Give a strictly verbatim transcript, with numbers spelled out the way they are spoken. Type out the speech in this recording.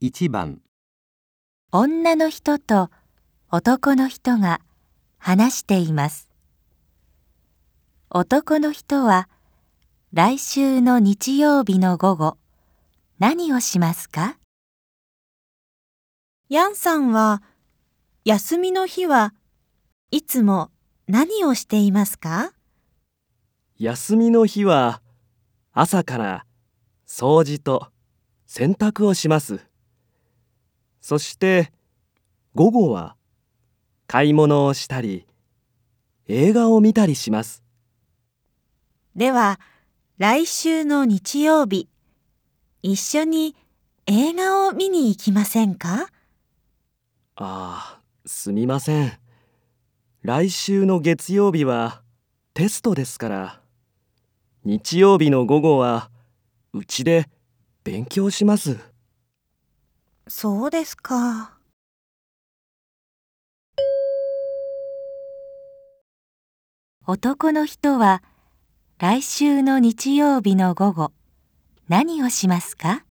いちばん、 女の人と男の人が話しています。男の人は来週の日曜日の午後、何をしますか？ ヤンさんは休みの日はいつも何をしていますか？ 休みの日は朝から掃除と洗濯をします。そして午後は買い物をしたり映画を見たりします。 では、来週の日曜日、一緒に映画を見に行きませんか？ ああ、すみません。来週の月曜日はテストですから、日曜日の午後はうちで勉強します。 そうですか。 男の人は来週の日曜日の午後、何をしますか？